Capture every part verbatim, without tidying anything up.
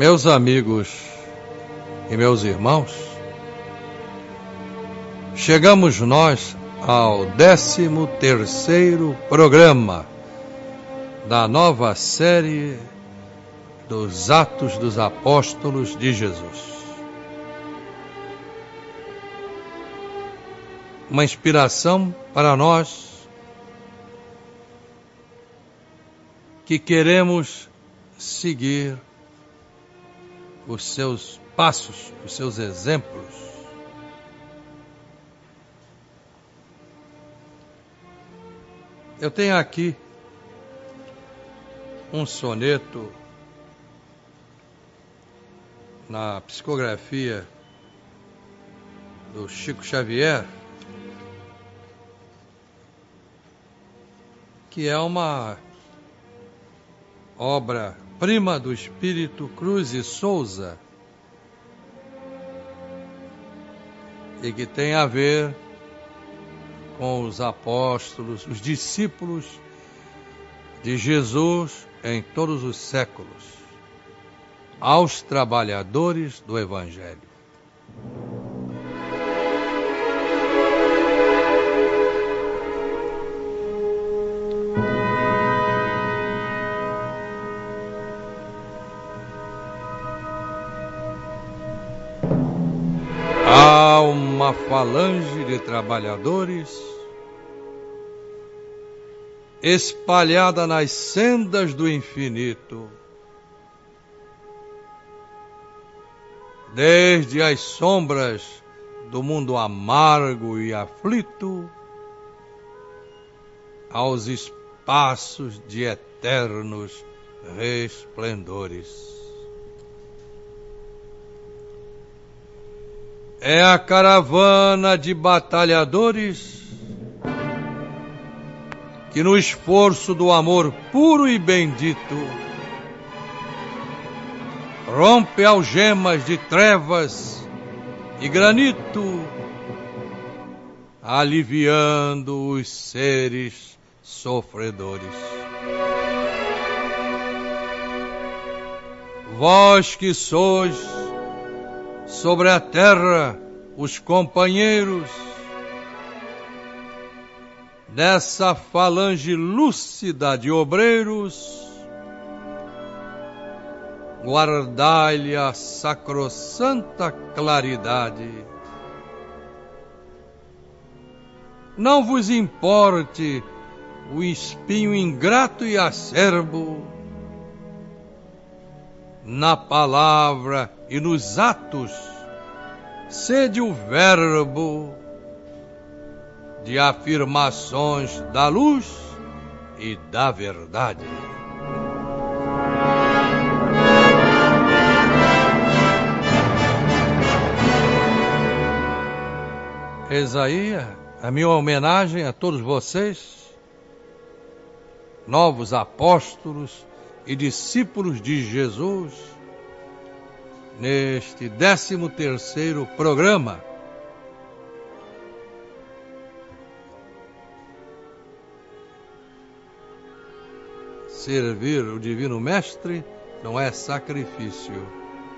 Meus amigos e meus irmãos, chegamos nós ao décimo terceiro programa da nova série dos Atos dos Apóstolos de Jesus. Uma inspiração para nós que queremos seguir os seus passos, os seus exemplos. Eu tenho aqui um soneto na psicografia do Chico Xavier, que é uma obra-prima do espírito Cruz e Souza e que tem a ver com os apóstolos, os discípulos de Jesus em todos os séculos, aos trabalhadores do Evangelho. Há uma falange de trabalhadores espalhada nas sendas do infinito, desde as sombras do mundo amargo e aflito aos espaços de eternos resplendores. É a caravana de batalhadores que no esforço do amor puro e bendito rompe algemas de trevas e granito, aliviando os seres sofredores. Vós que sois sobre a terra os companheiros dessa falange lúcida de obreiros, guardai-lhe a sacrossanta claridade. Não vos importe o espinho ingrato e acerbo, na palavra e nos atos, sede o verbo de afirmações da luz e da verdade. Eis aí a minha homenagem a todos vocês, novos apóstolos e discípulos de Jesus, neste décimo terceiro programa. Servir o Divino Mestre não é sacrifício,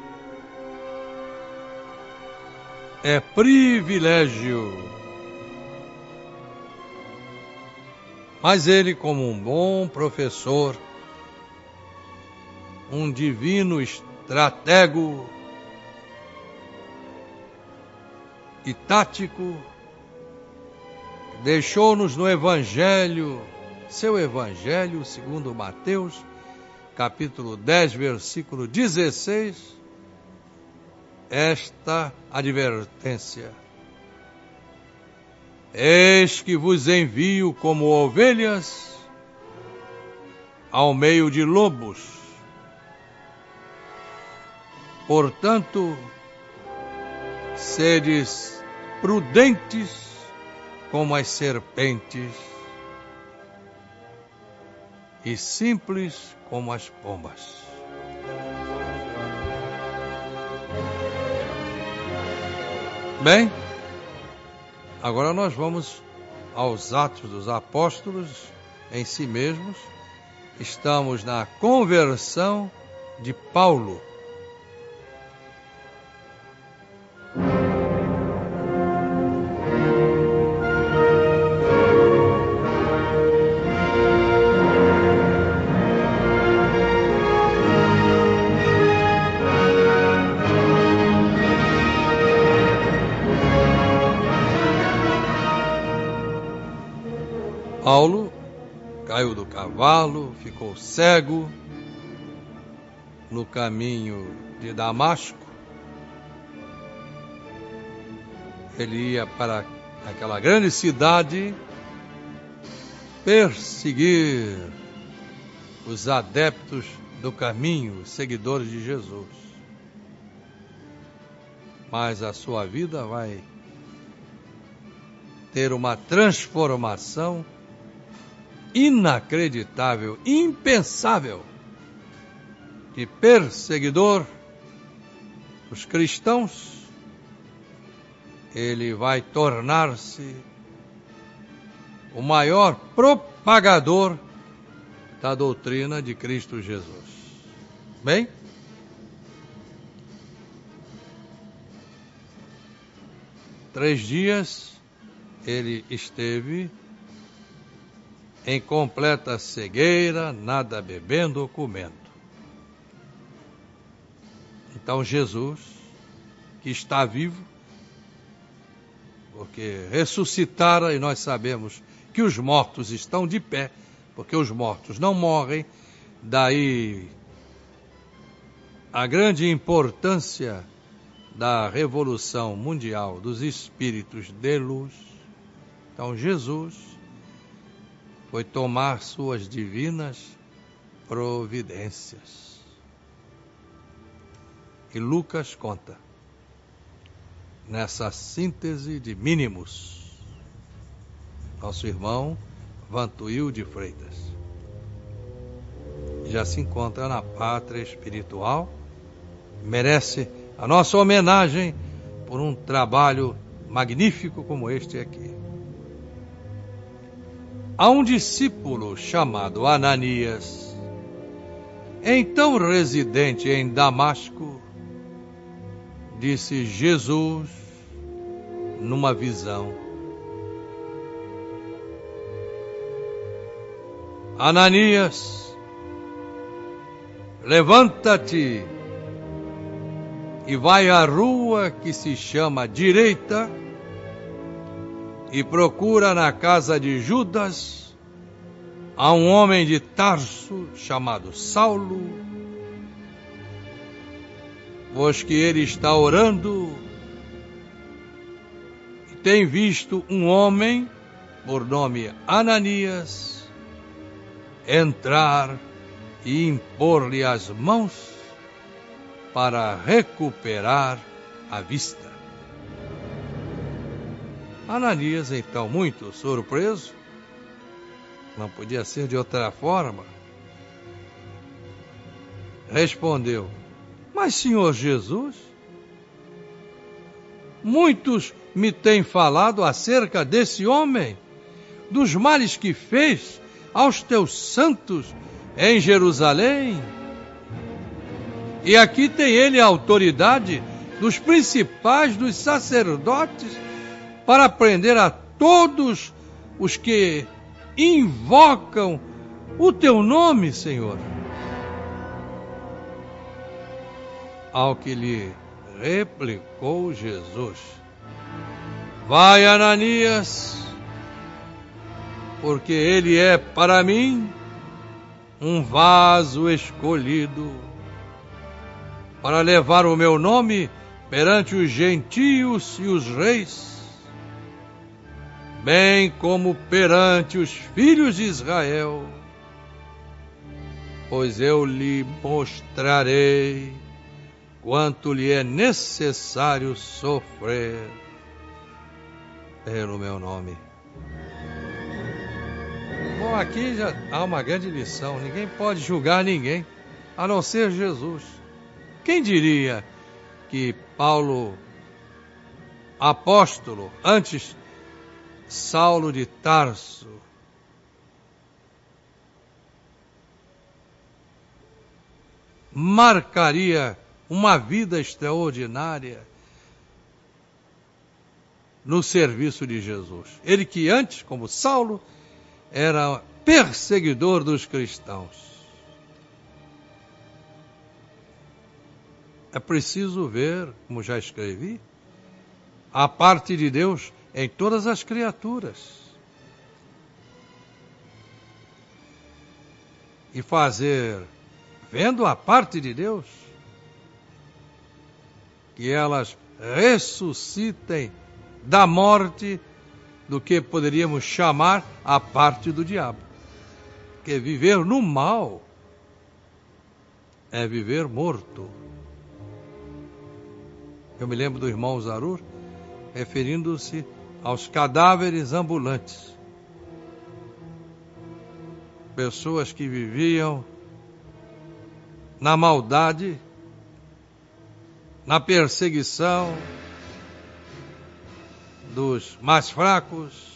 é privilégio. Mas ele, como um bom professor, um divino estratego e tático, deixou-nos no Evangelho, seu Evangelho segundo Mateus, capítulo dez, versículo dezesseis, esta advertência: eis que vos envio como ovelhas ao meio de lobos. Portanto, sedes prudentes como as serpentes e simples como as pombas. Bem, agora nós vamos aos Atos dos Apóstolos em si mesmos. Estamos na conversão de Paulo Paulo caiu do cavalo, ficou cego no caminho de Damasco. Ele ia para aquela grande cidade perseguir os adeptos do caminho, os seguidores de Jesus. Mas a sua vida vai ter uma transformação inacreditável, impensável. De perseguidor dos cristãos, ele vai tornar-se o maior propagador da doutrina de Cristo Jesus. Bem? Três dias ele esteve em completa cegueira, nada bebendo ou comendo. Então Jesus, que está vivo, porque ressuscitara, e nós sabemos que os mortos estão de pé, porque os mortos não morrem, daí a grande importância da revolução mundial dos espíritos de luz. Então Jesus foi tomar suas divinas providências. E Lucas conta, nessa síntese de mínimos, nosso irmão Vantuil de Freitas já se encontra na pátria espiritual, merece a nossa homenagem por um trabalho magnífico como este aqui. Há um discípulo chamado Ananias, então residente em Damasco, disse Jesus numa visão: Ananias, levanta-te e vai à rua que se chama Direita e procura na casa de Judas a um homem de Tarso chamado Saulo, pois que ele está orando e tem visto um homem por nome Ananias entrar e impor-lhe as mãos para recuperar a vista. Ananias, então, muito surpreso, não podia ser de outra forma, respondeu: Mas, Senhor Jesus, muitos me têm falado acerca desse homem, dos males que fez aos teus santos em Jerusalém. E aqui tem ele a autoridade dos principais dos sacerdotes para prender a todos os que invocam o teu nome, Senhor. Ao que lhe replicou Jesus: Vai, Ananias, porque ele é para mim um vaso escolhido para levar o meu nome perante os gentios e os reis, bem como perante os filhos de Israel, pois eu lhe mostrarei quanto lhe é necessário sofrer pelo meu nome. Bom, aqui já há uma grande lição. Ninguém pode julgar ninguém, a não ser Jesus. Quem diria que Paulo, apóstolo, antes Saulo de Tarso, marcaria uma vida extraordinária no serviço de Jesus? Ele que antes, como Saulo, era perseguidor dos cristãos. É preciso ver, como já escrevi, a parte de Deus em todas as criaturas. e fazer, vendo a parte de Deus, que elas ressuscitem da morte do que poderíamos chamar a parte do diabo. Porque viver no mal é viver morto. Eu me lembro do irmão Zarur referindo-se aos cadáveres ambulantes. Pessoas que viviam na maldade, na perseguição dos mais fracos,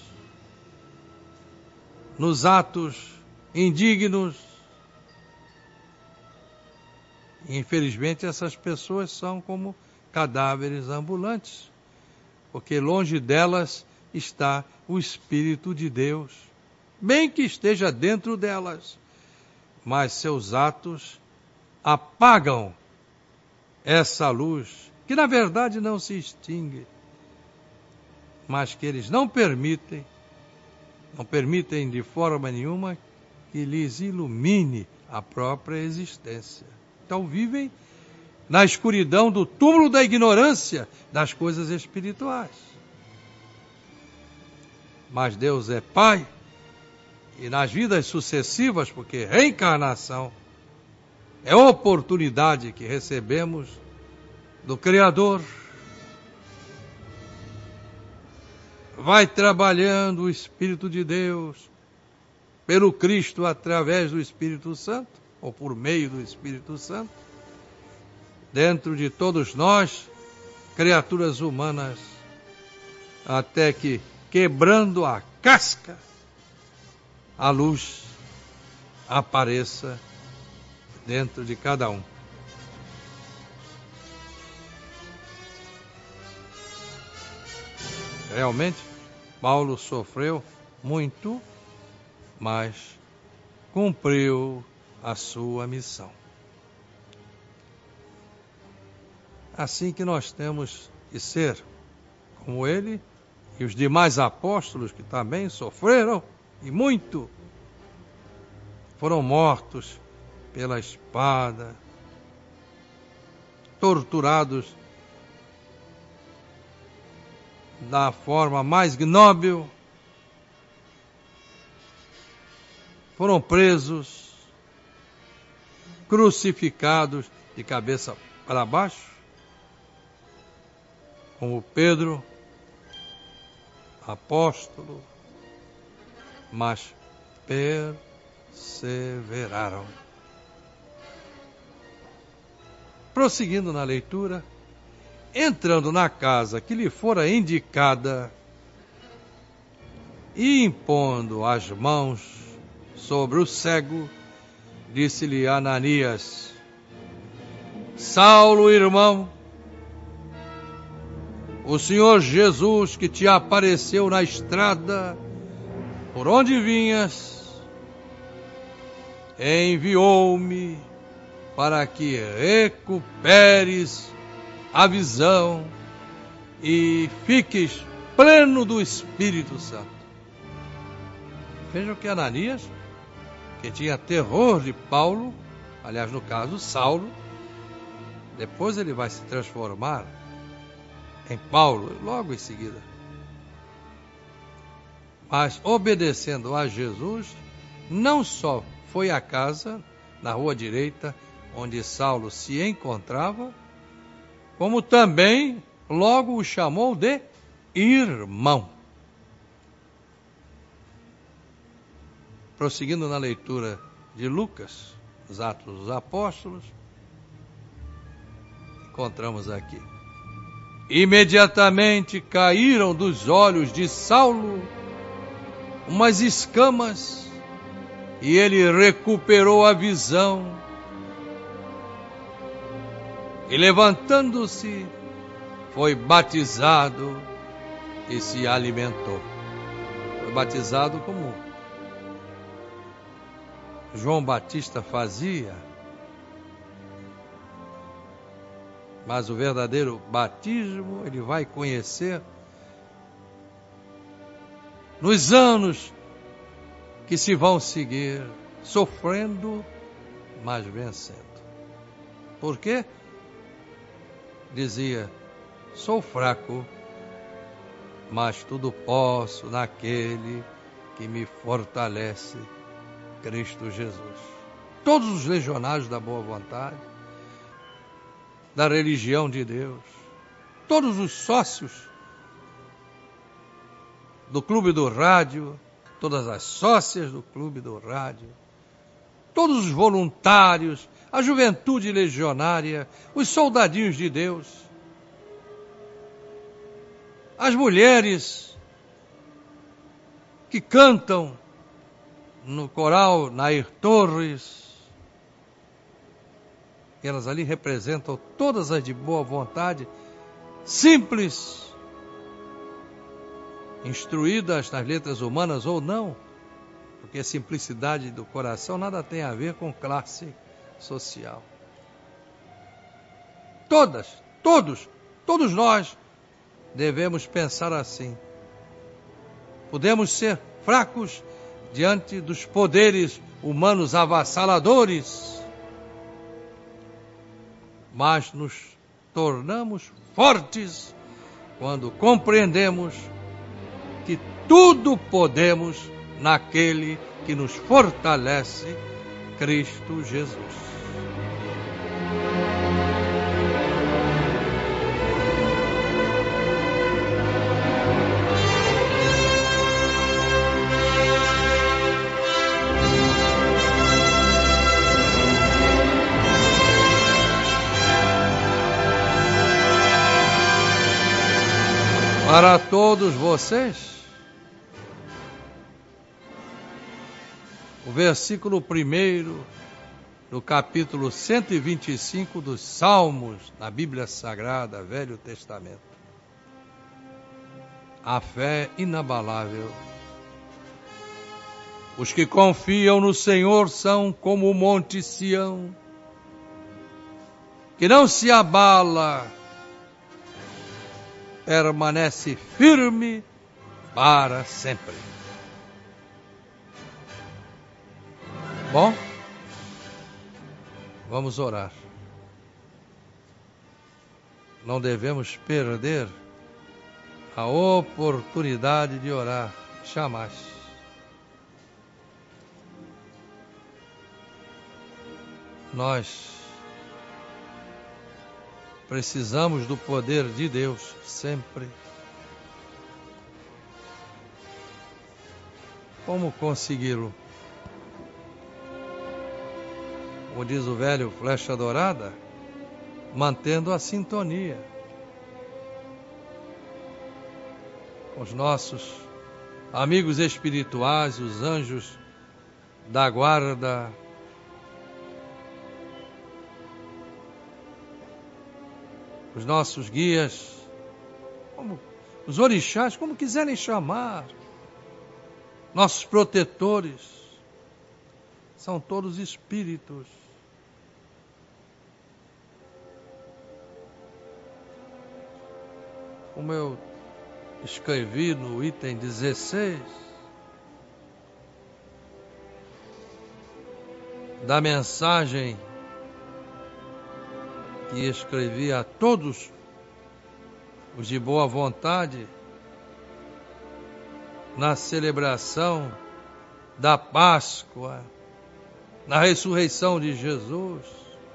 nos atos indignos. Infelizmente, essas pessoas são como cadáveres ambulantes, porque longe delas está o Espírito de Deus, bem que esteja dentro delas, mas seus atos apagam essa luz, que na verdade não se extingue, mas que eles não permitem, não permitem de forma nenhuma que lhes ilumine a própria existência. Então vivem na escuridão do túmulo da ignorância das coisas espirituais. Mas Deus é Pai, e nas vidas sucessivas, porque reencarnação é a oportunidade que recebemos do Criador, vai trabalhando o Espírito de Deus pelo Cristo através do Espírito Santo, ou por meio do Espírito Santo, dentro de todos nós, criaturas humanas, até que, quebrando a casca, a luz apareça dentro de cada um. Realmente, Paulo sofreu muito, mas cumpriu a sua missão. Assim que nós temos que ser como ele e os demais apóstolos que também sofreram e muito, foram mortos pela espada, torturados da forma mais ignóbil, foram presos, crucificados de cabeça para baixo, como Pedro, apóstolo, mas perseveraram. Prosseguindo na leitura, entrando na casa que lhe fora indicada e impondo as mãos sobre o cego, disse-lhe Ananias: Saulo, irmão, o Senhor Jesus, que te apareceu na estrada por onde vinhas, enviou-me para que recuperes a visão e fiques pleno do Espírito Santo. Vejam que Ananias, que tinha terror de Paulo, aliás, no caso, Saulo, depois ele vai se transformar em Paulo, logo em seguida. Mas, obedecendo a Jesus, não só foi à casa, na rua direita, onde Saulo se encontrava, como também logo o chamou de irmão. Prosseguindo na leitura de Lucas, os Atos dos Apóstolos, encontramos aqui: imediatamente caíram dos olhos de Saulo umas escamas e ele recuperou a visão e, levantando-se, foi batizado e se alimentou. Foi batizado como João Batista fazia, mas o verdadeiro batismo ele vai conhecer nos anos que se vão seguir, sofrendo, mas vencendo. Por quê? Dizia, sou fraco, mas tudo posso naquele que me fortalece, Cristo Jesus. Todos os legionários da boa vontade, da religião de Deus, todos os sócios do Clube do Rádio, todas as sócias do Clube do Rádio, todos os voluntários, a juventude legionária, os soldadinhos de Deus, as mulheres que cantam no coral Nair Torres, elas ali representam todas as de boa vontade, simples, instruídas nas letras humanas ou não, porque a simplicidade do coração nada tem a ver com classe social. Todas, todos, todos nós devemos pensar assim. Podemos ser fracos diante dos poderes humanos avassaladores, mas nos tornamos fortes quando compreendemos que tudo podemos naquele que nos fortalece, Cristo Jesus. Para todos vocês, o versículo primeiro do capítulo cento e vinte e cinco dos Salmos, na Bíblia Sagrada, Velho Testamento. A fé inabalável. Os que confiam no Senhor são como o monte Sião, que não se abala, permanece firme para sempre. Bom, vamos orar. Não devemos perder a oportunidade de orar, jamais. Nós precisamos do poder de Deus sempre. Como consegui-lo? Como diz o velho Flecha Dourada, mantendo a sintonia com os nossos amigos espirituais, os anjos da guarda, os nossos guias, como, os orixás, como quiserem chamar, nossos protetores, são todos espíritos. Como eu escrevi no item dezesseis da mensagem que escrevi a todos os de boa vontade na celebração da Páscoa, na ressurreição de Jesus.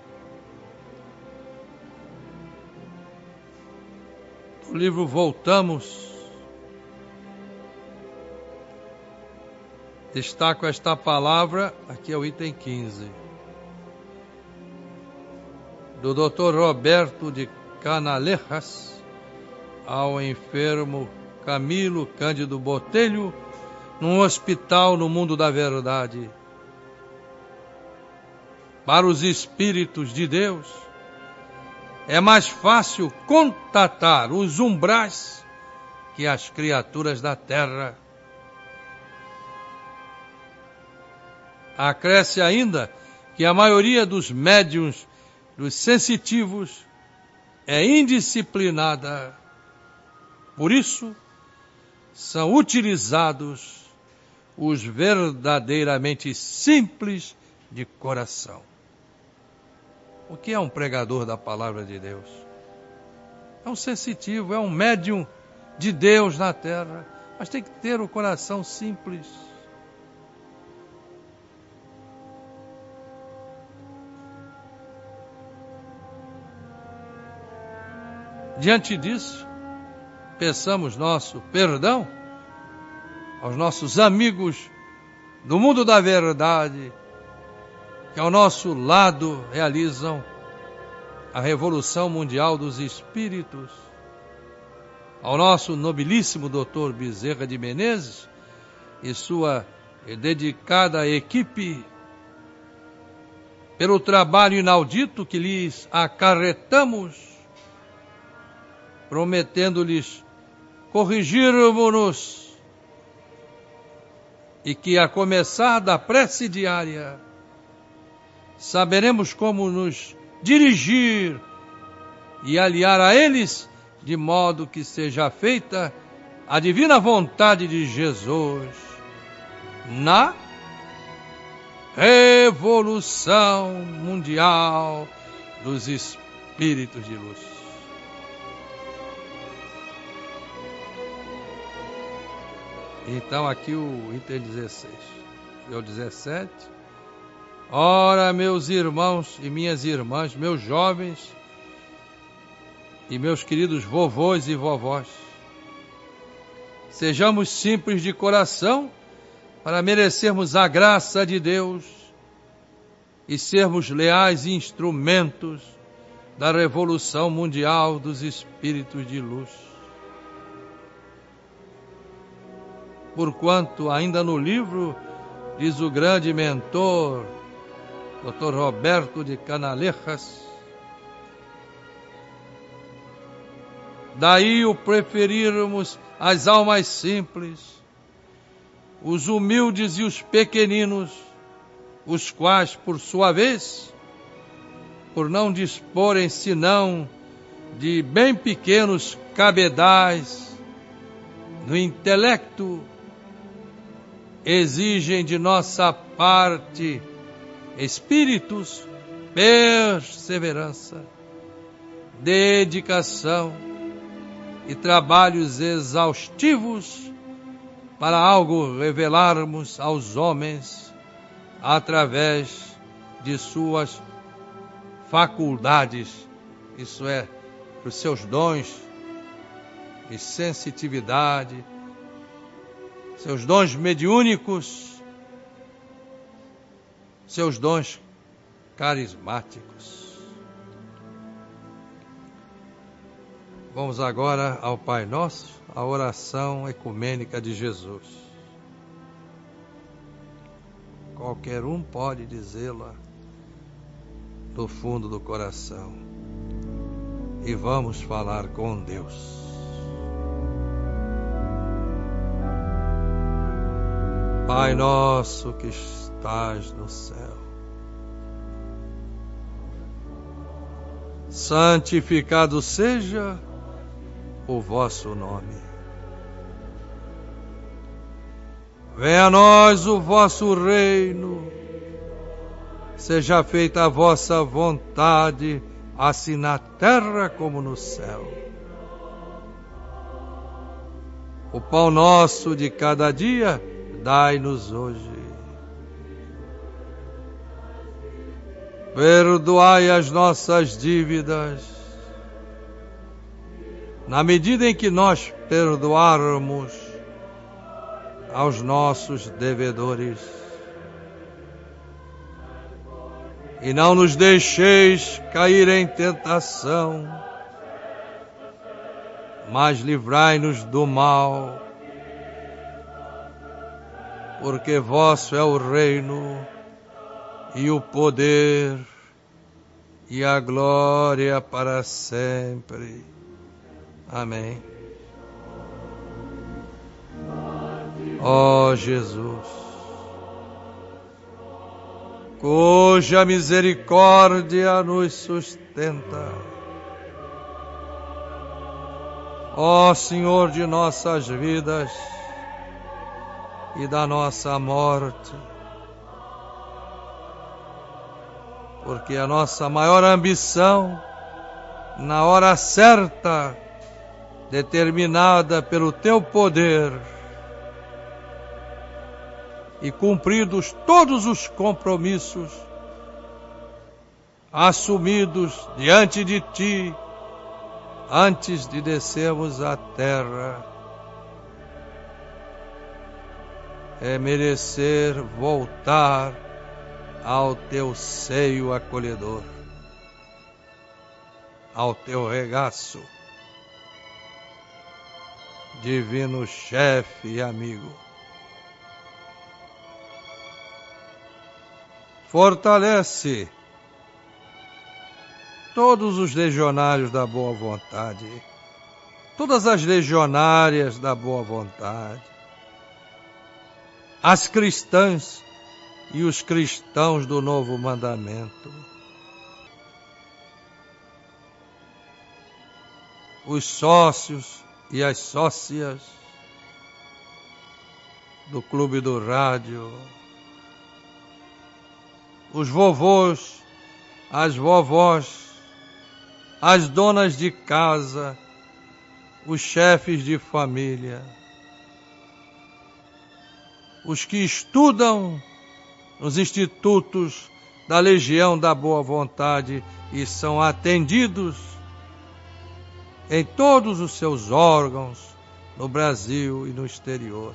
No livro Voltamos, destaco esta palavra, aqui é o item quinze, do doutor Roberto de Canalejas ao enfermo Camilo Cândido Botelho, num hospital no Mundo da Verdade. Para os espíritos de Deus, é mais fácil contatar os umbrais que as criaturas da terra. Acresce ainda que a maioria dos médiuns, dos sensitivos, é indisciplinada. Por isso, são utilizados os verdadeiramente simples de coração. O que é um pregador da palavra de Deus? É um sensitivo, é um médium de Deus na terra, mas tem que ter o coração simples. Diante disso, peçamos nosso perdão aos nossos amigos do mundo da verdade, que ao nosso lado realizam a Revolução Mundial dos Espíritos, ao nosso nobilíssimo doutor Bezerra de Menezes e sua dedicada equipe, pelo trabalho inaudito que lhes acarretamos, prometendo-lhes corrigirmos-nos e que, a começar da prece diária, saberemos como nos dirigir e aliar a eles, de modo que seja feita a divina vontade de Jesus na Revolução Mundial dos Espíritos de Luz. Então aqui o item dezesseis e o dezessete. Ora, meus irmãos e minhas irmãs, meus jovens e meus queridos vovôs e vovós, sejamos simples de coração para merecermos a graça de Deus e sermos leais instrumentos da Revolução Mundial dos Espíritos de Luz. Porquanto, ainda no livro, diz o grande mentor, doutor Roberto de Canalejas, daí o preferirmos as almas simples, os humildes e os pequeninos, os quais, por sua vez, por não disporem senão de bem pequenos cabedais no intelecto, exigem de nossa parte espíritos, perseverança, dedicação e trabalhos exaustivos para algo revelarmos aos homens através de suas faculdades, isso é, os seus dons e sensitividade, seus dons mediúnicos, seus dons carismáticos. Vamos agora ao Pai Nosso, a oração ecumênica de Jesus. Qualquer um pode dizê-la do fundo do coração. E vamos falar com Deus. Pai nosso que estás no céu, santificado seja o vosso nome. Venha a nós o vosso reino, seja feita a vossa vontade, assim na terra como no céu. O pão nosso de cada dia, dai-nos hoje. Perdoai as nossas dívidas, na medida em que nós perdoarmos aos nossos devedores. E não nos deixeis cair em tentação, mas livrai-nos do mal, porque vosso é o reino, e o poder, e a glória para sempre. Amém. Ó Jesus, cuja misericórdia nos sustenta, ó Senhor de nossas vidas, e da nossa morte. Porque a nossa maior ambição, na hora certa, determinada pelo teu poder, e cumpridos todos os compromissos assumidos diante de ti, antes de descermos à terra, é merecer voltar ao teu seio acolhedor, ao teu regaço, divino chefe e amigo. Fortalece todos os legionários da boa vontade, todas as legionárias da boa vontade, as cristãs e os cristãos do novo mandamento, os sócios e as sócias do Clube do Rádio, os vovôs, as vovós, as donas de casa, os chefes de família, os que estudam nos institutos da Legião da Boa Vontade e são atendidos em todos os seus órgãos no Brasil e no exterior.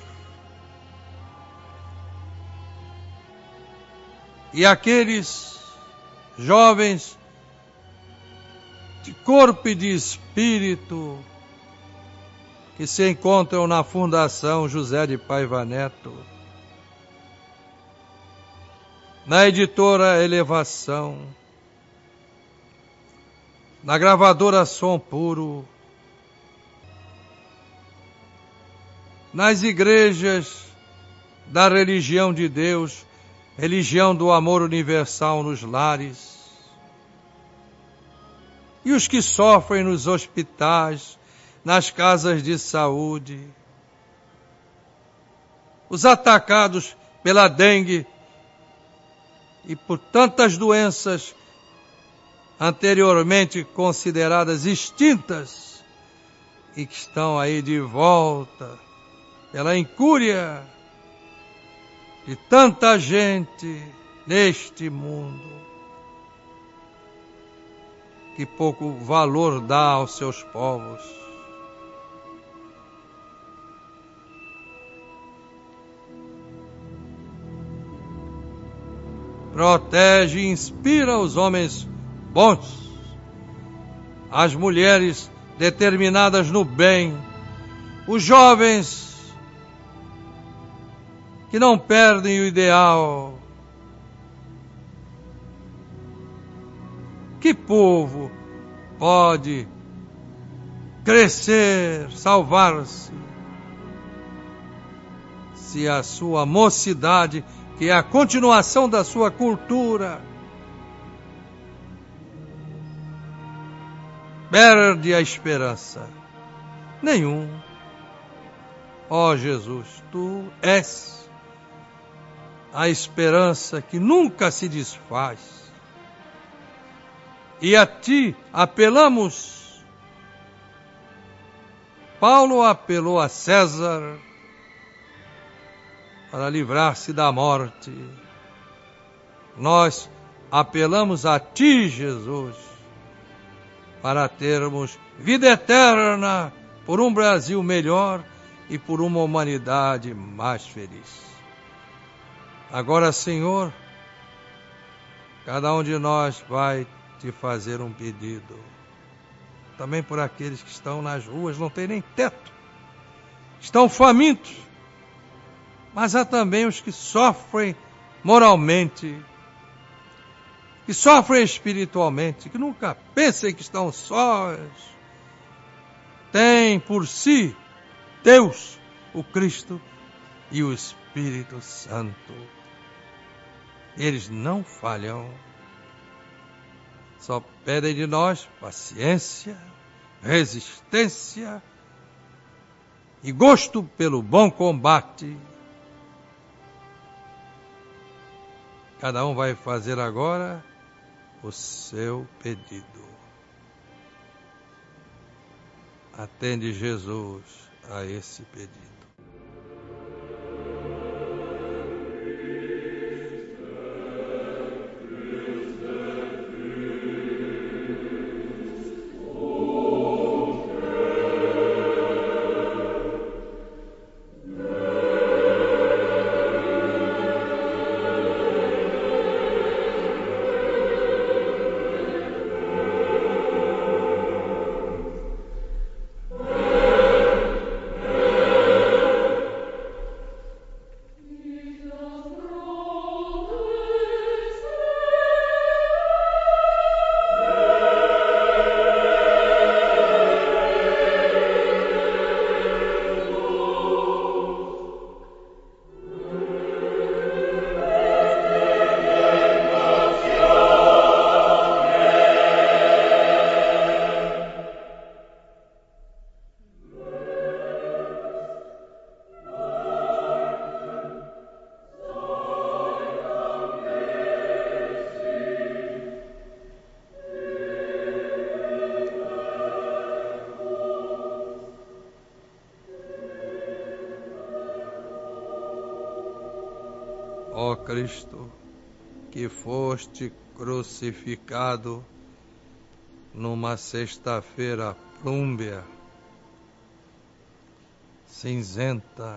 E aqueles jovens de corpo e de espírito que se encontram na Fundação José de Paiva Neto, na editora Elevação, na gravadora Som Puro, nas igrejas da religião de Deus, religião do amor universal nos lares, e os que sofrem nos hospitais, nas casas de saúde, os atacados pela dengue e por tantas doenças anteriormente consideradas extintas e que estão aí de volta pela incúria de tanta gente neste mundo que pouco valor dá aos seus povos. Protege e inspira os homens bons, as mulheres determinadas no bem, os jovens que não perdem o ideal. Que povo pode crescer, salvar-se, se a sua mocidade, que é a continuação da sua cultura, perde a esperança? Nenhum. Ó Jesus, tu és a esperança que nunca se desfaz. E a ti apelamos. Paulo apelou a César para livrar-se da morte. Nós apelamos a ti, Jesus, para termos vida eterna por um Brasil melhor e por uma humanidade mais feliz. Agora, Senhor, cada um de nós vai te fazer um pedido. Também por aqueles que estão nas ruas, não tem nem teto, estão famintos. Mas há também os que sofrem moralmente, que sofrem espiritualmente, que nunca pensem que estão sós. Tem por si Deus, o Cristo e o Espírito Santo. Eles não falham. Só pedem de nós paciência, resistência e gosto pelo bom combate. Cada um vai fazer agora o seu pedido. Atende, Jesus, a esse pedido. Ó Cristo, que foste crucificado numa sexta-feira plúmbea, cinzenta,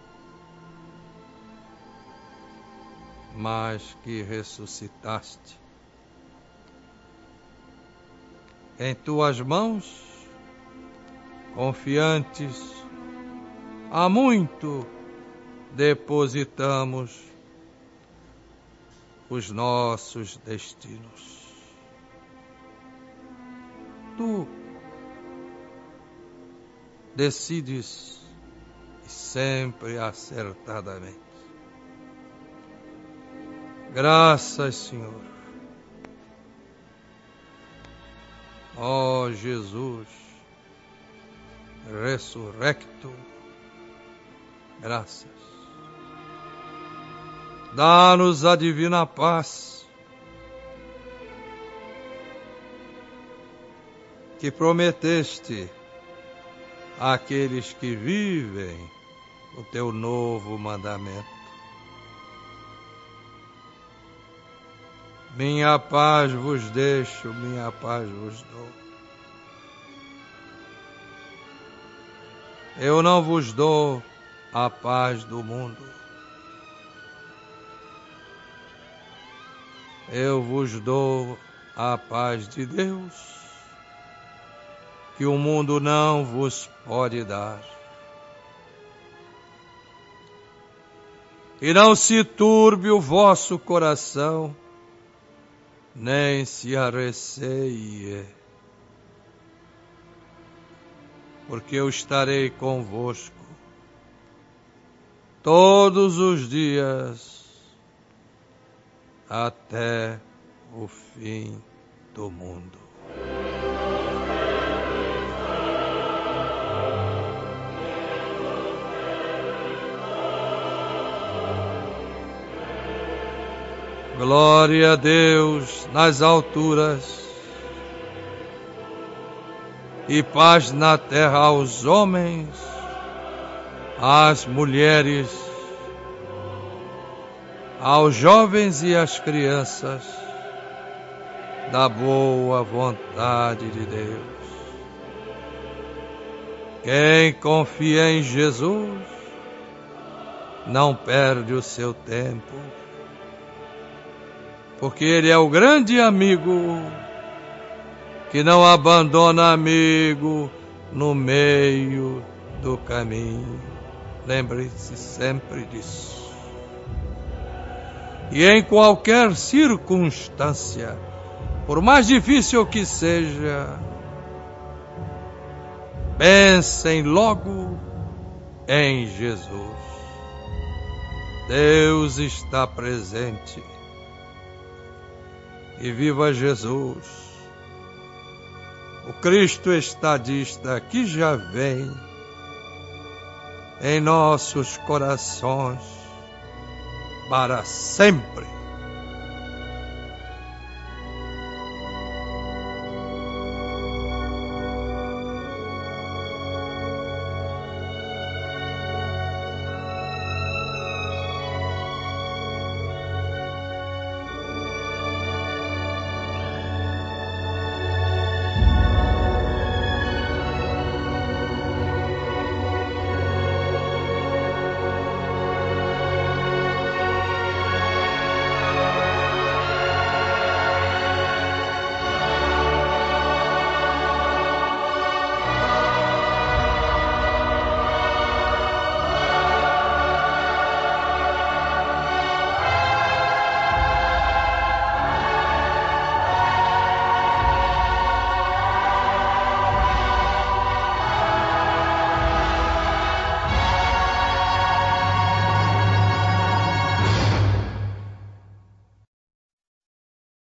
mas que ressuscitaste. Em tuas mãos, confiantes, há muito depositamos os nossos destinos. Tu decides e sempre acertadamente. Graças, Senhor. Ó Jesus, ressurrecto, graças. Dá-nos a divina paz que prometeste àqueles que vivem o teu novo mandamento. Minha paz vos deixo, minha paz vos dou. Eu não vos dou a paz do mundo. Eu vos dou a paz de Deus, que o mundo não vos pode dar. E não se turbe o vosso coração, nem se arreceie, porque eu estarei convosco todos os dias até o fim do mundo. Glória a Deus nas alturas e paz na terra aos homens, às mulheres, aos jovens e às crianças, da boa vontade de Deus. Quem confia em Jesus não perde o seu tempo, porque Ele é o grande amigo que não abandona amigo no meio do caminho. Lembre-se sempre disso. E em qualquer circunstância, por mais difícil que seja, pensem logo em Jesus. Deus está presente. E viva Jesus, o Cristo estadista que já vem em nossos corações para sempre.